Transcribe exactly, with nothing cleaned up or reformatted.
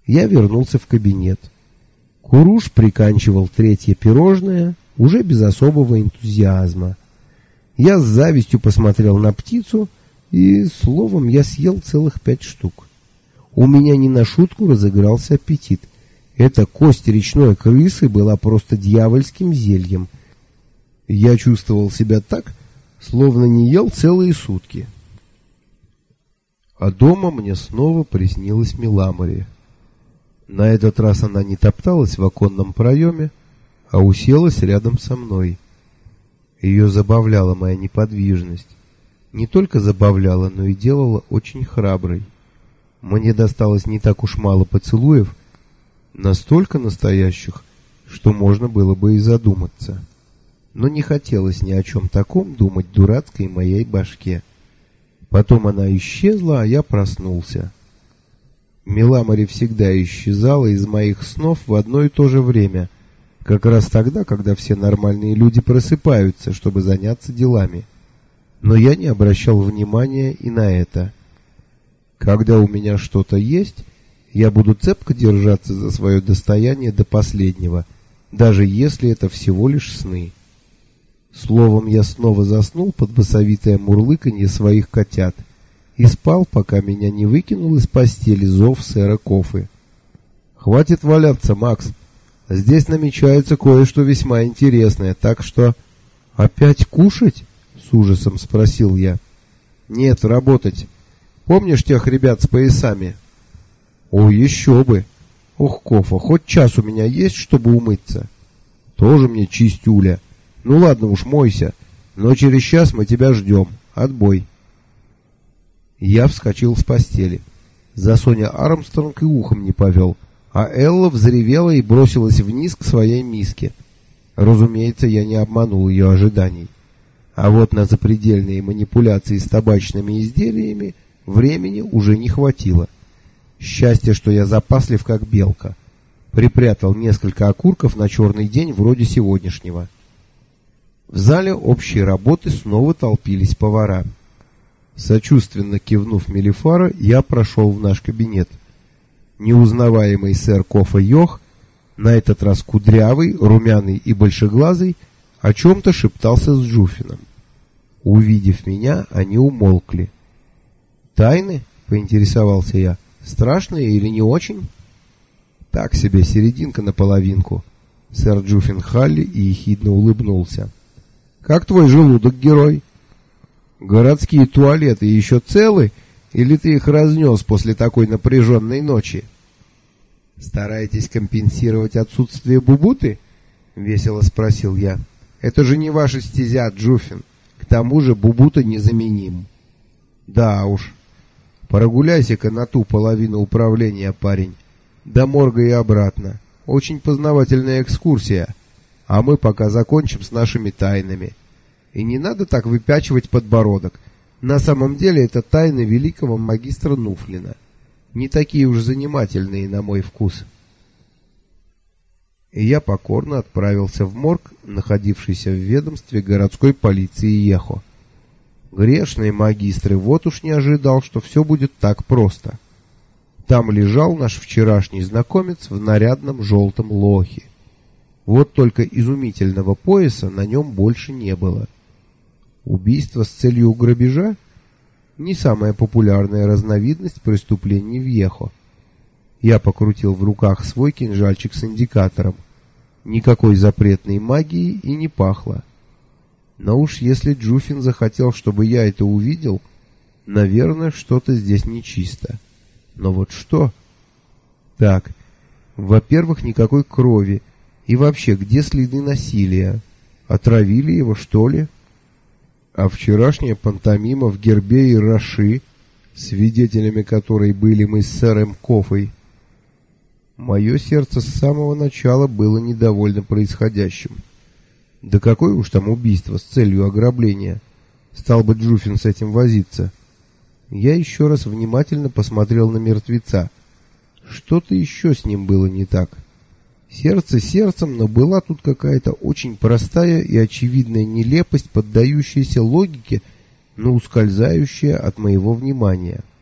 Я вернулся в кабинет. Куруш приканчивал третье пирожное уже без особого энтузиазма. Я с завистью посмотрел на птицу, и, словом, я съел целых пять штук. У меня не на шутку разыгрался аппетит. Эта кость речной крысы была просто дьявольским зельем. Я чувствовал себя так, словно не ел целые сутки. А дома мне снова приснилась Миламори. На этот раз она не топталась в оконном проеме, а уселась рядом со мной. Ее забавляла моя неподвижность. Не только забавляла, но и делала очень храброй. Мне досталось не так уж мало поцелуев, настолько настоящих, что можно было бы и задуматься. Но не хотелось ни о чем таком думать дурацкой моей башке. Потом она исчезла, а я проснулся. Миламори всегда исчезала из моих снов в одно и то же время, как раз тогда, когда все нормальные люди просыпаются, чтобы заняться делами. Но я не обращал внимания и на это. Когда у меня что-то есть, я буду цепко держаться за свое достояние до последнего, даже если это всего лишь сны. Словом, я снова заснул под басовитое мурлыканье своих котят и спал, пока меня не выкинул из постели зов сэра Кофы. «Хватит валяться, Макс. Здесь намечается кое-что весьма интересное, так что...» «Опять кушать?» — с ужасом спросил я. «Нет, работать. Помнишь тех ребят с поясами?» «О, еще бы! Ох, Кофа, хоть час у меня есть, чтобы умыться?» «Тоже мне чистюля. Ну ладно уж, мойся, но через час мы тебя ждем. Отбой». Я вскочил с постели. За Соня Армстронг и ухом не повел, а Элла взревела и бросилась вниз к своей миске. Разумеется, я не обманул ее ожиданий. А вот на запредельные манипуляции с табачными изделиями времени уже не хватило. Счастье, что я запаслив как белка. Припрятал несколько окурков на черный день вроде сегодняшнего. В зале общей работы снова толпились повара. Сочувственно кивнув Мелифара, я прошел в наш кабинет. Неузнаваемый сэр Кофа Йох, на этот раз кудрявый, румяный и большеглазый, о чем-то шептался с Джуфином. Увидев меня, они умолкли. «Тайны?» — поинтересовался я. «Страшные или не очень?» «Так себе, серединка наполовинку». Сэр Джуфин Халли и ехидно улыбнулся. «Как твой желудок, герой? Городские туалеты еще целы, или ты их разнес после такой напряженной ночи?» «Стараетесь компенсировать отсутствие бубуты?» — весело спросил я. «Это же не ваша стезя, Джуфин. К тому же бубута незаменим». «Да уж. Прогуляйся-ка на ту половину управления, парень. До морга и обратно. Очень познавательная экскурсия. А мы пока закончим с нашими тайнами. И не надо так выпячивать подбородок. На самом деле это тайны великого магистра Нуфлина. Не такие уж занимательные на мой вкус». И я покорно отправился в морг, находившийся в ведомстве городской полиции Ехо. Грешные магистры, вот уж не ожидал, что все будет так просто. Там лежал наш вчерашний знакомец в нарядном желтом лохе. Вот только изумительного пояса на нем больше не было. Убийство с целью грабежа? Не самая популярная разновидность преступлений в Ехо. Я покрутил в руках свой кинжальчик с индикатором. Никакой запретной магии и не пахло. Но уж если Джуфин захотел, чтобы я это увидел, наверное, что-то здесь нечисто. Но вот что? Так, во-первых, никакой крови. И вообще, где следы насилия? Отравили его, что ли? А вчерашняя пантомима в гербе и Раши, свидетелями которой были мы с сэром Кофой. Мое сердце с самого начала было недовольно происходящим. Да какое уж там убийство с целью ограбления? Стал бы Джуфин с этим возиться. Я еще раз внимательно посмотрел на мертвеца. Что-то еще с ним было не так. Сердце сердцем, но была тут какая-то очень простая и очевидная нелепость, поддающаяся логике, но ускользающая от моего внимания.